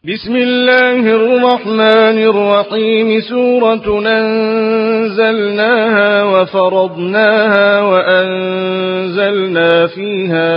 بسم الله الرحمن الرحيم. سورة أنزلناها وفرضناها وأنزلنا فيها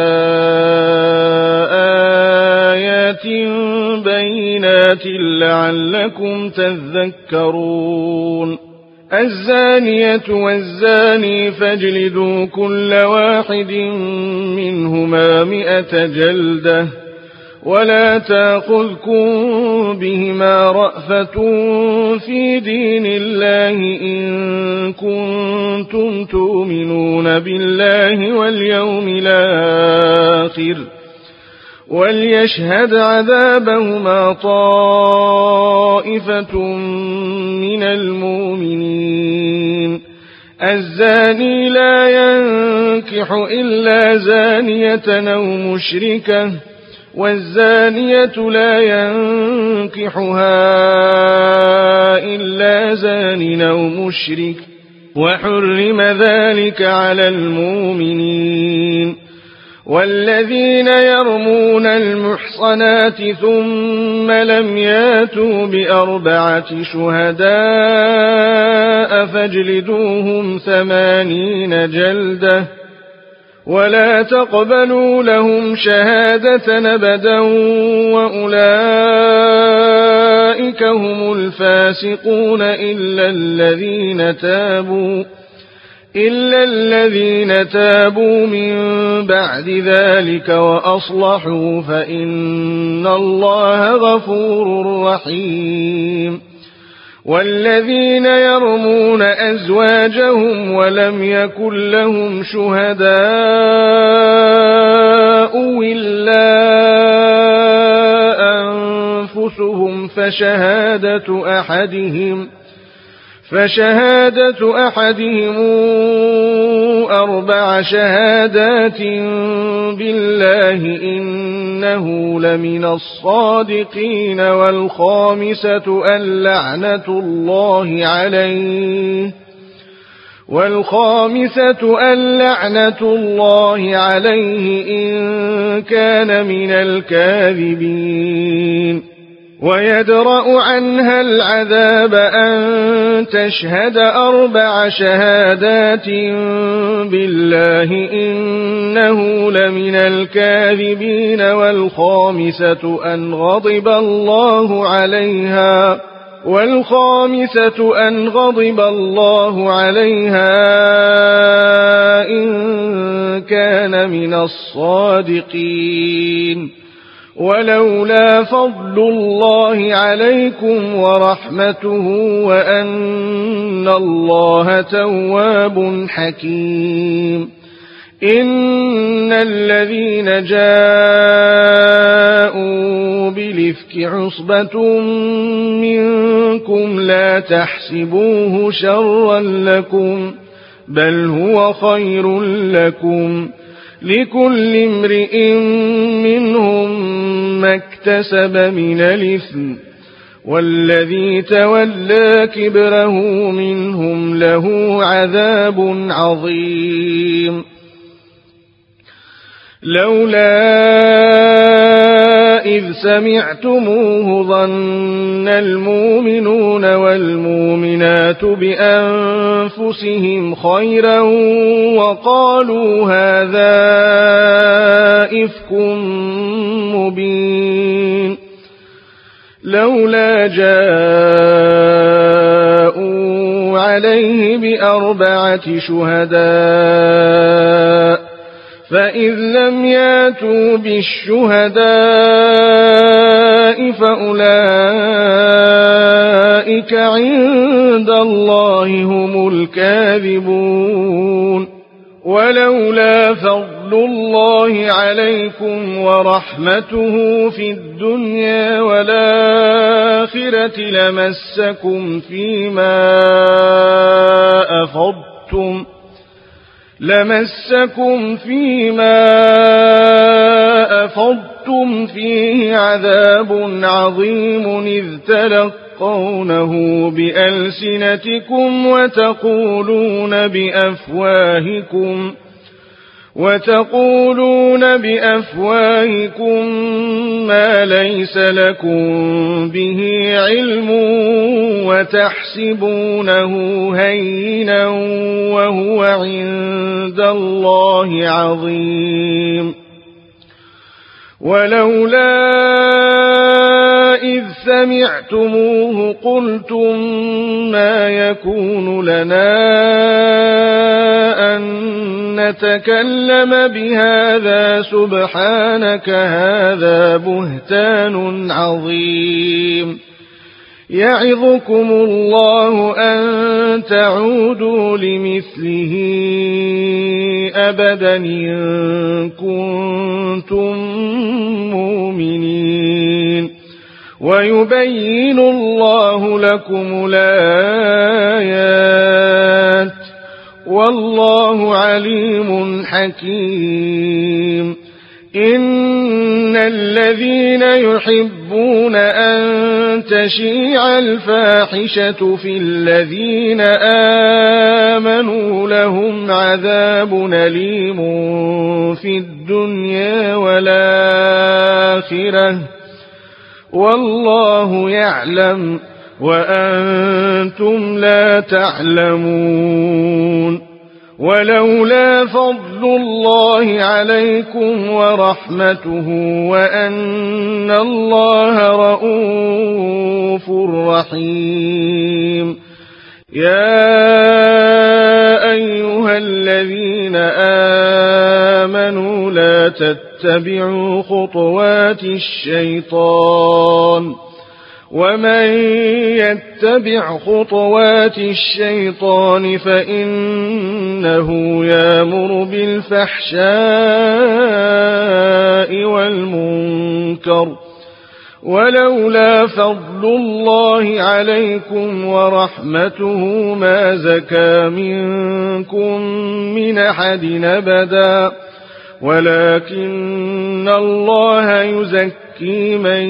آيات بينات لعلكم تذكرون. الزانية والزاني فاجلدوا كل واحد منهما 100 جلدة ولا تأخذكم بهما رأفة في دين الله إن كنتم تؤمنون بالله واليوم الآخر وليشهد عذابهما طائفة من المؤمنين. الزاني لا ينكح إلا زانية أو مشركة والزانية لا ينكحها إلا زان أو مشرك وحرم ذلك على المؤمنين. والذين يرمون المحصنات ثم لم ياتوا ب4 شهداء فاجلدوهم 80 جلدة ولا تقبلوا لهم شهادة أبدا وأولئك هم الفاسقون إلا الذين تابوا من بعد ذلك وأصلحوا فإن الله غفور رحيم. والذين يرمون أزواجهم ولم يكن لهم شهداء إلا أنفسهم فشهادة أحدهم 4 شهادات بالله إنه لمن الصادقين. والخامسة أن لعنة الله عليه إن كان من الكاذبين. ويدرأ عنها العذاب أن تشهد 4 شهادات بالله إنه لمن الكاذبين. والخامسة أن غضب الله عليها إن كان من الصادقين. ولولا فضل الله عليكم ورحمته وأن الله تواب حكيم. إن الذين جاءوا بالإفك عصبة منكم لا تحسبوه شرا لكم بل هو خير لكم لكل امرئ منهم ما اكتسب من الإثم والذي تولى كبره منهم له عذاب عظيم. لولا إذ سمعتموه ظن المؤمنون والمؤمنات بأنفسهم خيرا وقالوا هذا إفك مبين. لولا جاءوا عليه ب4 شهداء فإذ لم ياتوا بالشهداء فأولئك عند الله هم الكاذبون. ولولا فضل الله عليكم ورحمته في الدنيا والآخرة لمسكم فيما أفضتم فيه عذاب عظيم إذ تلقونه بألسنتكم وتقولون بأفواهكم ما ليس لكم به علم وتحسبونه هينا وهو عند الله عظيم ولولا إذ سمعتموه قلتم ما يكون لنا أن نتكلم بهذا سبحانك هذا بهتان عظيم يعظكم الله أن تعودوا لمثله أبدا إن كنتم مؤمنين ويبين الله لكم الآيات والله عليم حكيم إن الذين يحبون أن تشيع الفاحشة في الذين آمنوا لهم عذاب أليم في الدنيا والآخرة والله يعلم وأنتم لا تعلمون ولولا فضل الله عليكم ورحمته وأن الله رؤوف رحيم يا أيها الذين آمنوا لا تتبعوا خطوات الشيطان ومن يتبع خطوات الشيطان فإنه يأمر بالفحشاء والمنكر ولولا فضل الله عليكم ورحمته ما زكى منكم من أحد أبدا ولكن الله يزكي من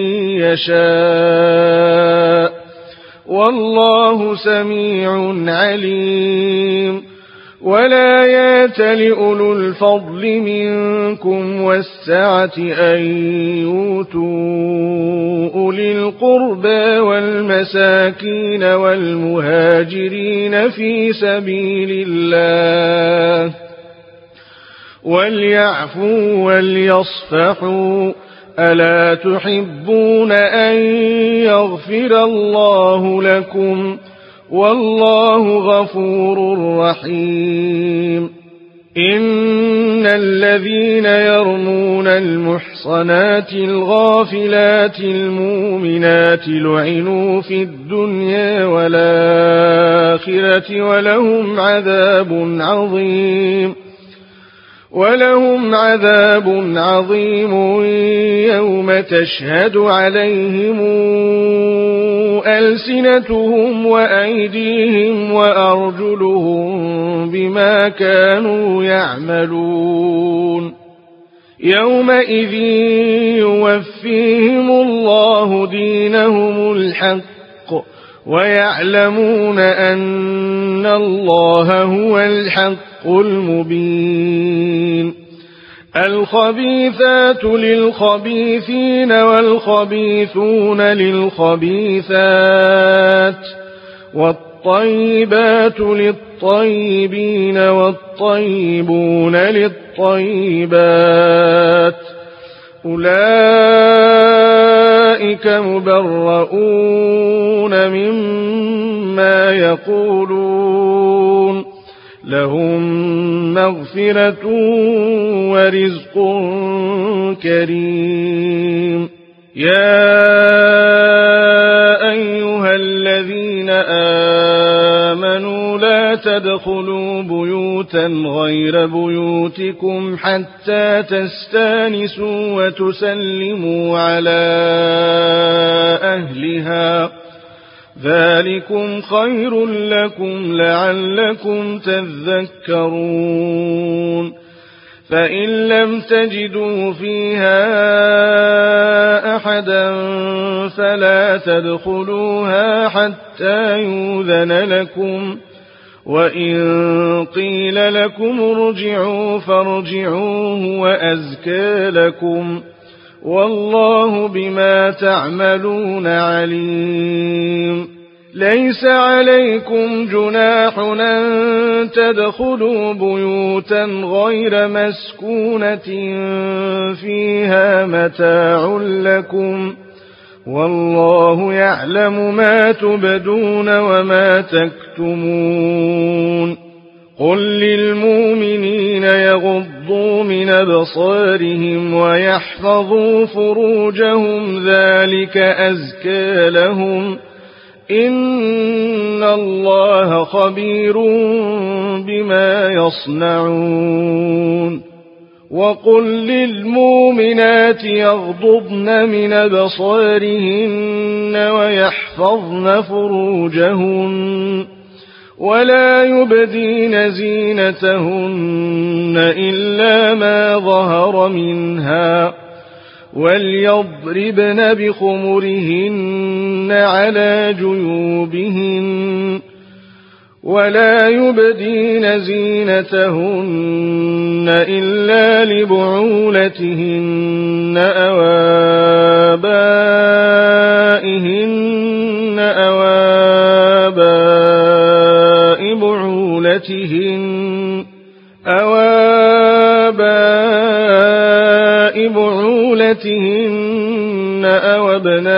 يشاء والله سميع عليم ولا يأتل أولو الفضل منكم والسعة أن يؤتوا أولي القربى والمساكين والمهاجرين في سبيل الله وليعفوا وليصفحوا ألا تحبون أن يغفر الله لكم والله غفور رحيم إن الذين يرمون المحصنات الغافلات المؤمنات لعنوا في الدنيا والآخرة ولهم عذاب عظيم يوم تشهد عليهم ألسنتهم وأيديهم وأرجلهم بما كانوا يعملون يومئذ يوفيهم الله دينهم الحق ويعلمون أن الله هو الحق المبين الخبيثات للخبيثين والخبيثون للخبيثات والطيبات للطيبين والطيبون للطيبات أولئك مبرؤون مما يقولون لهم مغفرة ورزق كريم يا أيها الذين آمنوا لا تدخلوا بيوتا غير بيوتكم حتى تستانسوا وتسلموا على أهلها ذلكم خير لكم لعلكم تذكرون فإن لم تجدوا فيها أحدا فلا تدخلوها حتى يؤذن لكم وإن قيل لكم ارجعوا فارجعوا هو أزكى لكم والله بما تعملون عليم ليس عليكم جناح أن تدخلوا بيوتا غير مسكونة فيها متاع لكم والله يعلم ما تبدون وما تكتمون قل للمؤمنين يغضوا من أبصارهم ويحفظوا فروجهم ذلك أزكى لهم إن الله خبير بما يصنعون وقل للمؤمنات يغضضن من أبصارهن ويحفظن فروجهن ولا يبدين زينتهن إلا ما ظهر منها وليضربن بخمرهن على جيوبهن ولا يبدين زينتهن إلا لبعولتهن أو آبائهن أو آباء بعولتهن أو آباء بعولتهن أو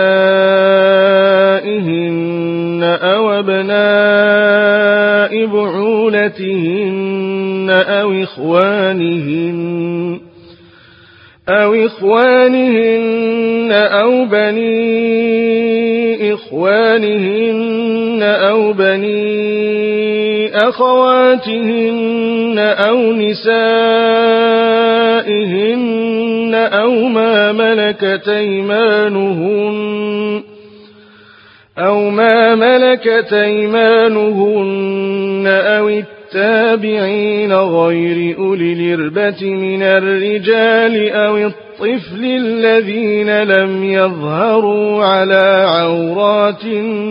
أبنائهن أو أبناء بعولتهن أو إخوانهن أو بني إخوانهن أو بني أخواتهن أو نسائهن أو ما ملكت أيمانهن أو التابعين غير أولي الإربة من الرجال أو الطفل الذين لم يظهروا على عورات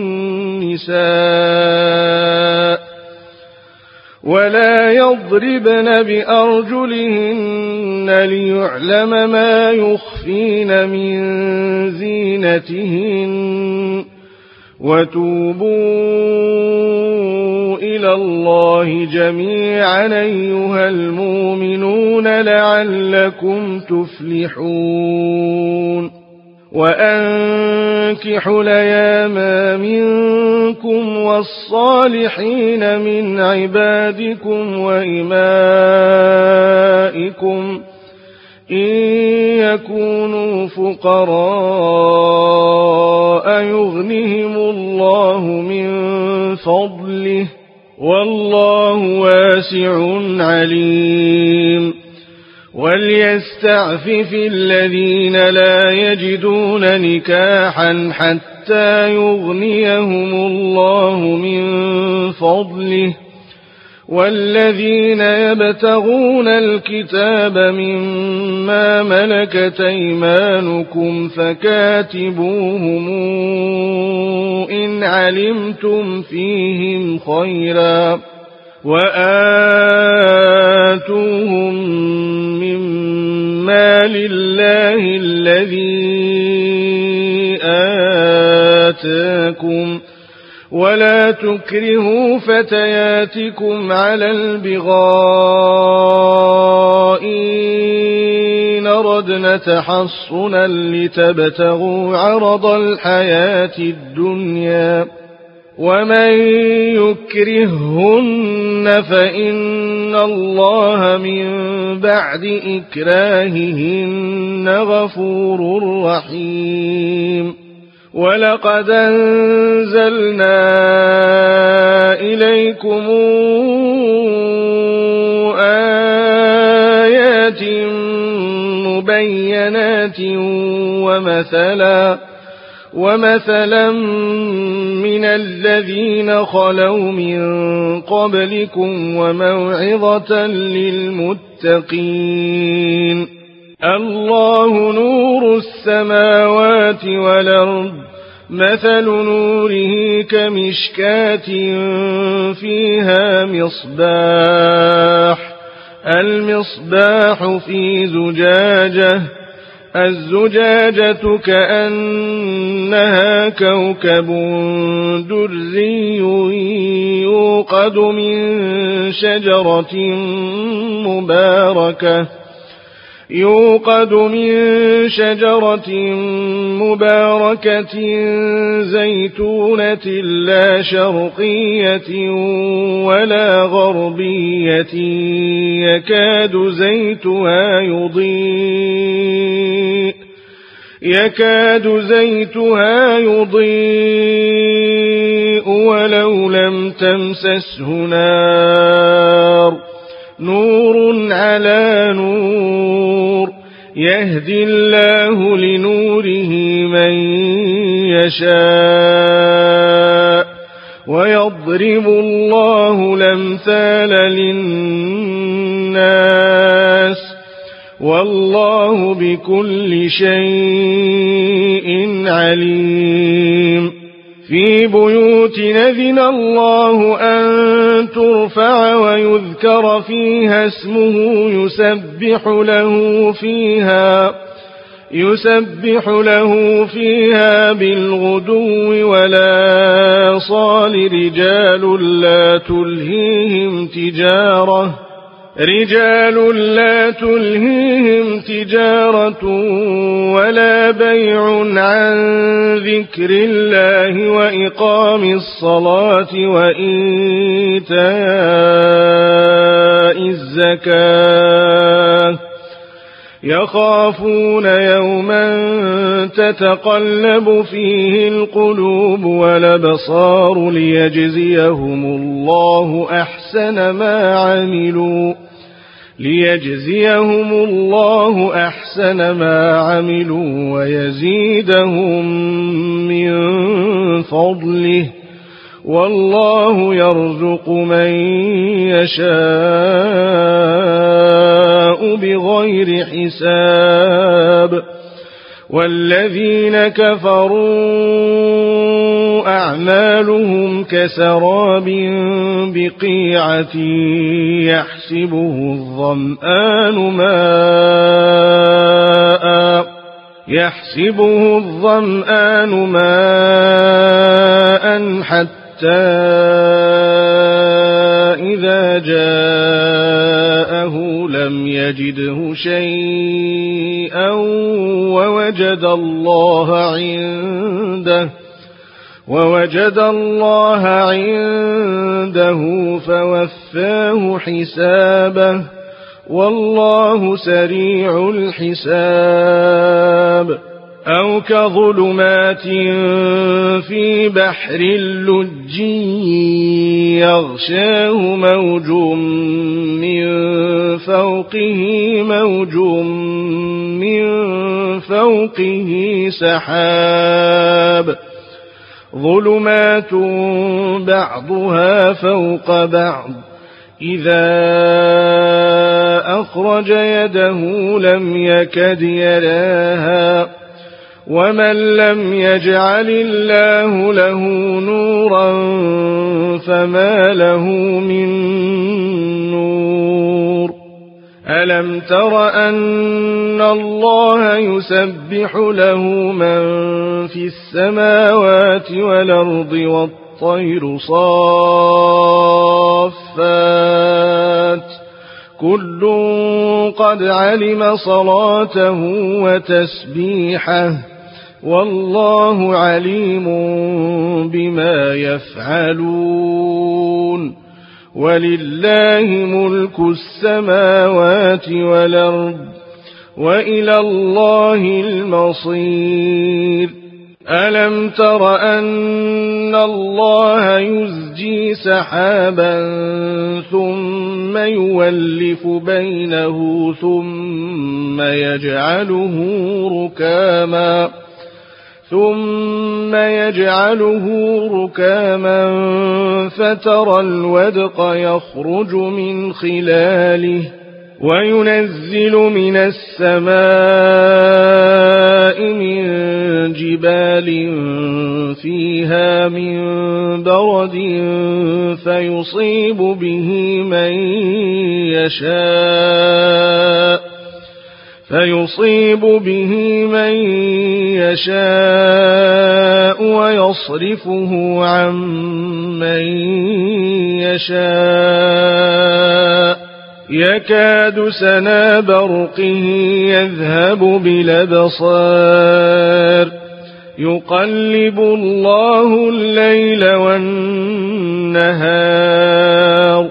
النساء ولا يضربن بأرجلهن ليعلم ما يخفين من زينتهن وتوبوا إلى الله جميعا أيها المؤمنون لعلكم تفلحون وأنكحوا الأيام منكم والصالحين من عبادكم وإمائكم إن يكونوا فقراء يغنهم الله من فضله والله واسع عليم وليستعفف الذين لا يجدون نكاحا حتى يغنيهم الله من فضله والذين يبتغون الكتاب مما ملكت أيمانكم فكاتبوهم إن علمتم فيهم خيرا وآتوهم مما لله الذي آتاكم ولا تكرهوا فتياتكم على البغاء إن أردنا تحصنا لتبتغوا عرض الحياة الدنيا ومن يكرههن فإن الله من بعد إكراههن غفور رحيم ولقد أنزلنا إليكم آيات مبينات ومثلا من الذين خلوا من قبلكم وموعظة للمتقين الله نور السماوات والأرض مثل نوره كمشكاة فيها مصباح، المصباح في زجاجة، الزجاجة كأنها كوكب دري يوقد من شجرة مباركة زيتونة لا شرقية ولا غربية يكاد زيتها يضيء ولو لم تمسسه نار، نور على نور، يهدي الله لنوره من يشاء، ويضرب الله الأمثال للناس، والله بكل شيء عليم. في بيوت أذن الله أن ترفع ويذكر فيها اسمه يسبح له فيها بالغدو ولا صال رجال لا تلهيهم تجارة ولا بيع عن ذكر الله وإقام الصلاة وإيتاء الزكاة، يخافون يوما تتقلب فيه القلوب والأبصار ليجزيهم الله أحسن ما عملوا ويزيدهم من فضله، والله يرزق من يشاء بغير حساب. والذين كفروا أعمالهم كسراب بقيعة يحسبه الظمآن ماء حتى إذا جاءه لم يجده شيئا ووجد الله عنده فوفاه حسابه، والله سريع الحساب. أو كظلمات في بحر اللج يغشاه موج من فوقه سحاب، ظلمات بعضها فوق بعض، إذا أخرج يده لم يكد يراها، ومن لم يجعل الله له نورا فما له من نور. ألم تر أن الله يسبح له من في السماوات والأرض والطير صافات، كل قد علم صلاته وتسبيحه، والله عليم بما يفعلون. ولله ملك السماوات والأرض، وإلى الله المصير. ألم تر أن الله يزجي سحابا ثم يولف بينه ثم يجعله ركاما فترى الودق يخرج من خلاله، وينزل من السماء من جبال فيها من برد فيصيب به من يشاء ويصرفه عن من يشاء يكاد سنا برقه يذهب بالأبصار يقلب الله الليل والنهار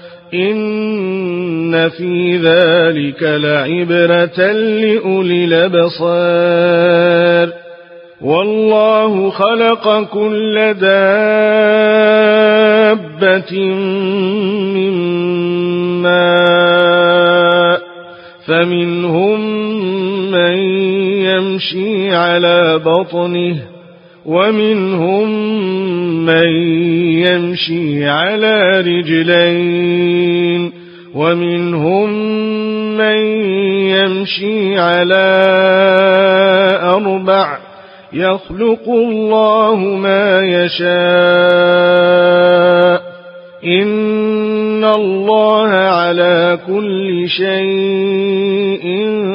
إن في ذلك لعبرة لأولي الأبصار والله خلق كل دابة من ماء فمنهم من يمشي على بطنه ومنهم من يمشي على رجلين ومنهم من يمشي على 4 يخلق الله ما يشاء إن الله على كل شيء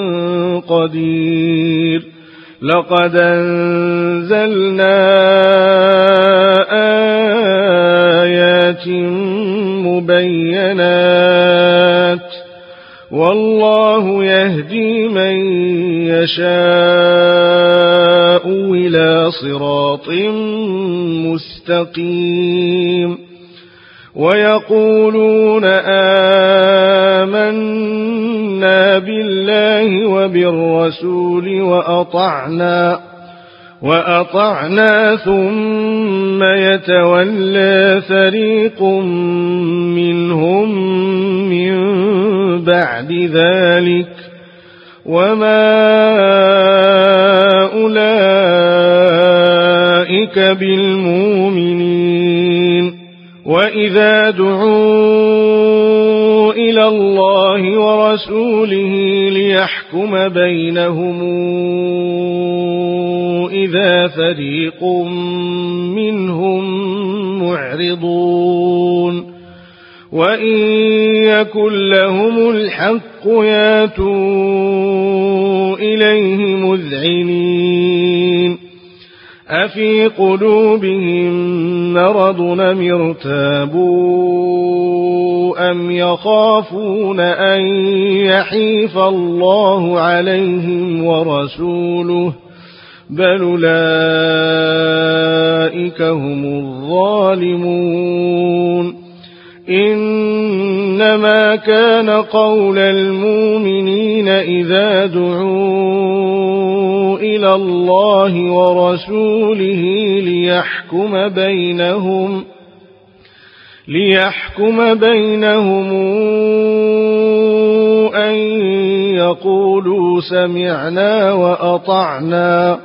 قدير لقد أنزلنا آيات مبينات والله يهدي من يشاء إلى صراط مستقيم ويقولون آمنا بالله وبالرسول وأطعنا ثم يتولى فريق منهم من بعد ذلك وما أولئك بالمؤمنين وإذا دعوا إلى الله ورسوله ليحكم بينهم إذا فريق منهم معرضون وإن يكن لهم الحق ياتوا إليه مذعنين أفي قلوبهم مرض أم ارتابوا أم يخافون أن يحيف الله عليهم ورسوله بل أولئك هم الظالمون إنما كان قول المؤمنين إذا دعوا إلى الله ورسوله ليحكم بينهم أن يقولوا سمعنا وأطعنا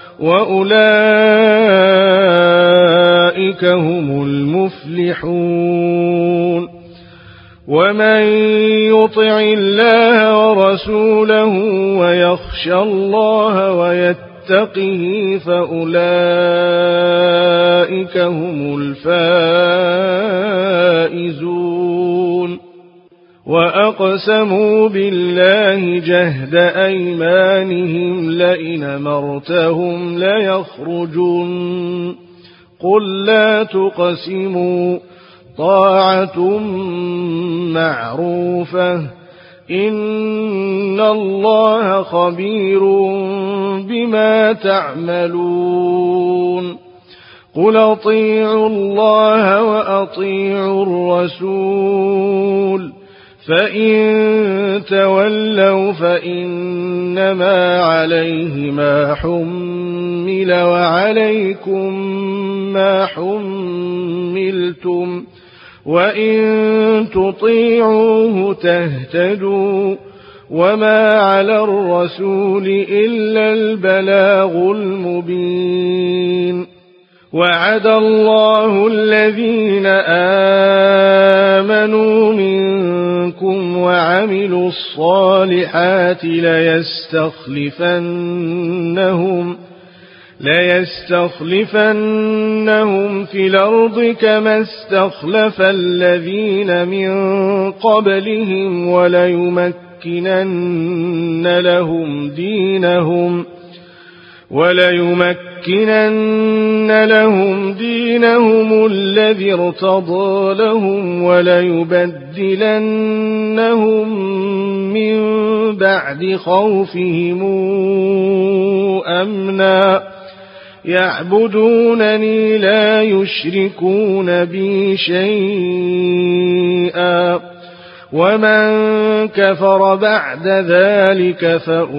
وأولئك هم المفلحون ومن يطع الله ورسوله ويخشى الله ويتقه فأولئك هم الفائزون وأقسموا بالله جهد أيمانهم لئن أمرتهم ليخرجون قل لا تقسموا طاعة معروفة إن الله خبير بما تعملون قل أطيعوا الله وأطيعوا الرسول فإن تولوا فإنما عليه ما حمل وعليكم ما حملتم وإن تطيعوه تهتدوا وما على الرسول إلا البلاغ المبين وعد الله الذين آمنوا منكم وعملوا ليستخلفنهم في الأرض كما استخلف الذين من قبلهم وليمكنن لهم دينهم الذي ارتضى لهم وليبدلنهم من بعد خوفهم أمنا يعبدونني لا يشركون بي شيئا ومن كفر بعد ذلك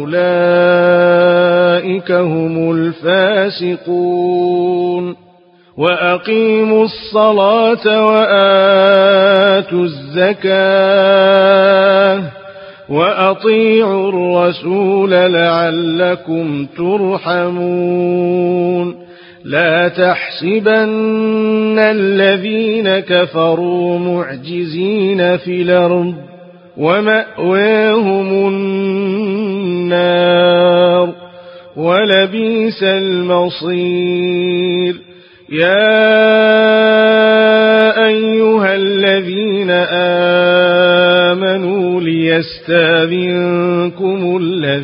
فأولئك هم الفاسقون وأقيموا الصلاة وآتوا الزكاة وأطيعوا الرسول لعلكم ترحمون لا تحسبن الذين كفروا معجزين في الأرض ومأواهم النار ولبئس المصير يا أيها الذين آمنوا ليستأذنكم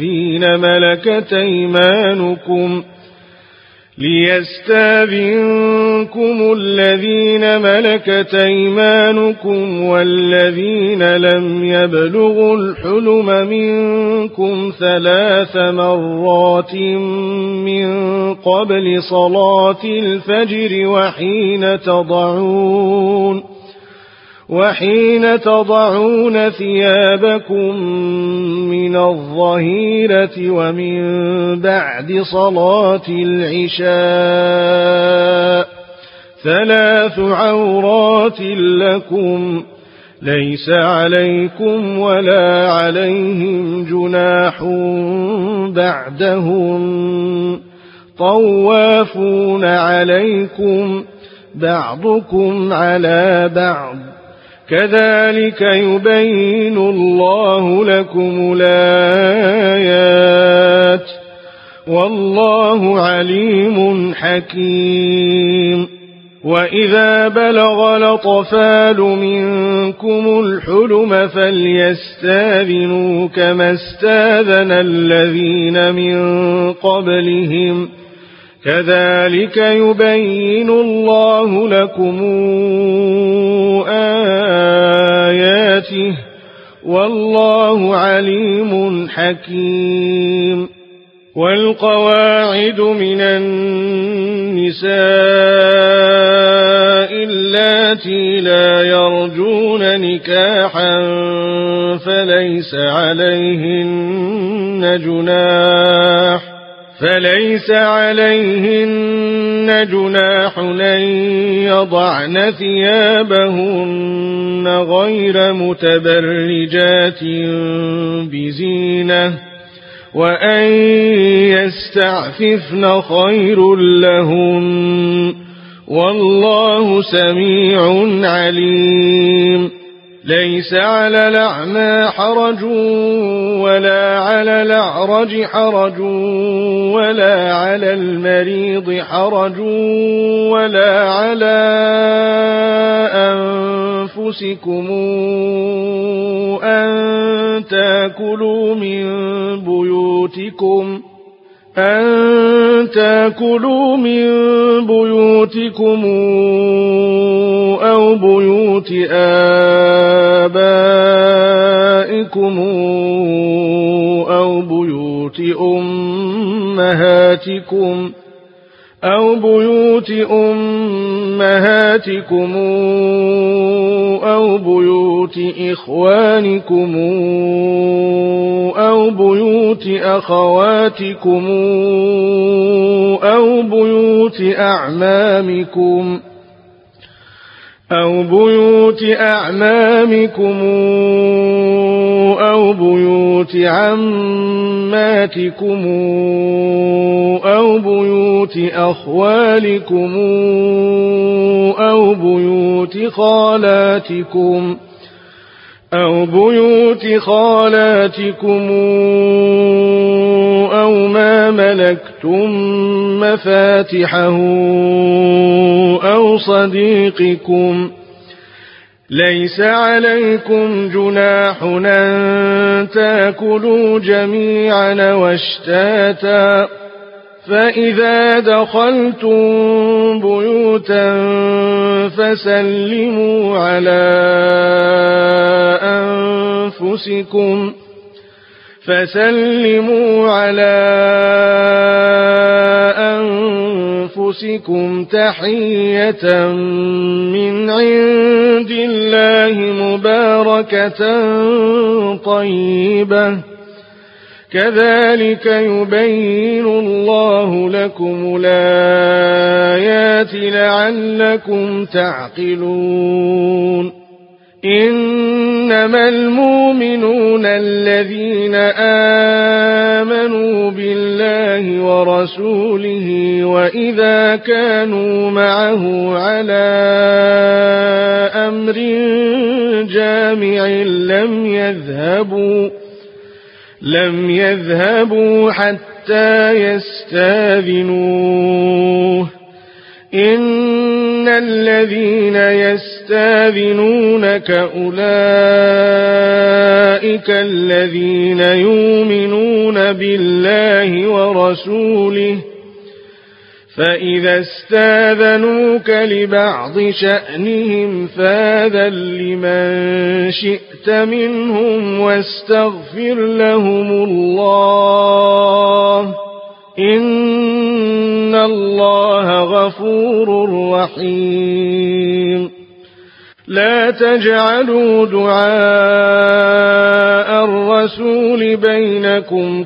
الذين ملكت أيمانكم والذين لم يبلغوا الحلم منكم 3 مرات من قبل صلاة الفجر وحين تضعون ثيابكم من الظهيرة ومن بعد صلاة العشاء 3 عورات لكم ليس عليكم ولا عليهم جناح بعدهم طوافون عليكم بعضكم على بعض كذلك يبين الله لكم الآيات والله عليم حكيم وإذا بلغ الأطفال منكم الحلم فليستأذنوا كما استأذن الذين من قبلهم كذلك يبين الله لكم آياته والله عليم حكيم والقواعد من النساء اللاتي لا يرجون نكاحا فليس عليهن جناح أن يضعن ثيابهن غير متبرجات بزينة وأن يستعففن خير لهن والله سميع عليم ليس على الأعمى حرج ولا على الأعرج حرج ولا على المريض حرج ولا على أنفسكم أن تأكلوا من بيوتكم أو بيوت آبائكم أو بيوت أمهاتكم أو بيوت إخوانكم أو بيوت أخواتكم أو بيوت أعمامكم أو بيوت عماتكم أو بيوت أخوالكم أو بيوت خالاتكم أو بيوت خالاتكم أو ما ملكتم مفاتحه أو صديقكم ليس عليكم جناح أن تأكلوا جميعا واشتاتا فإذا دخلتم بيوتا فسلموا على أنفسكم تحية من عند الله مباركة طيبة كذلك يبين الله لكم الآيات لعلكم تعقلون إنما المؤمنون الذين آمنوا بالله ورسوله وإذا كانوا معه على أمر جامع لم يذهبوا حتى يستاذنوه إن الذين يستاذنونك أولئك الذين يؤمنون بالله ورسوله فإذا استاذنوك لبعض شأنهم فاذن لمن شئت منهم واستغفر لهم الله إن الله غفور رحيم لا تجعلوا دعاء الرسول بينكم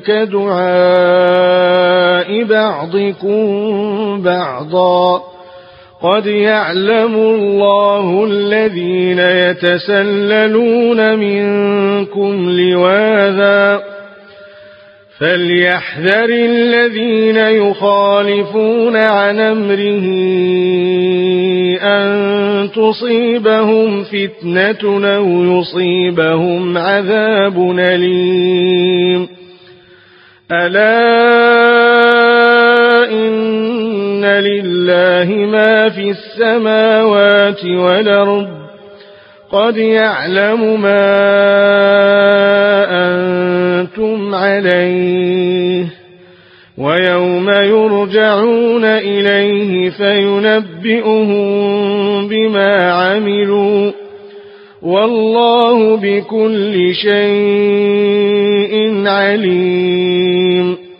كدعاء بعضكم بعضا قد يعلم الله الذين يتسللون منكم لواذا فليحذر الذين يخالفون عن أمره أن تصيبهم فتنة أو يصيبهم عذاب أليم ألا إن لله ما في السماوات والأرض قد يعلم ما أنتم عليه ويوم يرجعون إليه فينبئهم بما عملوا والله بكل شيء عليم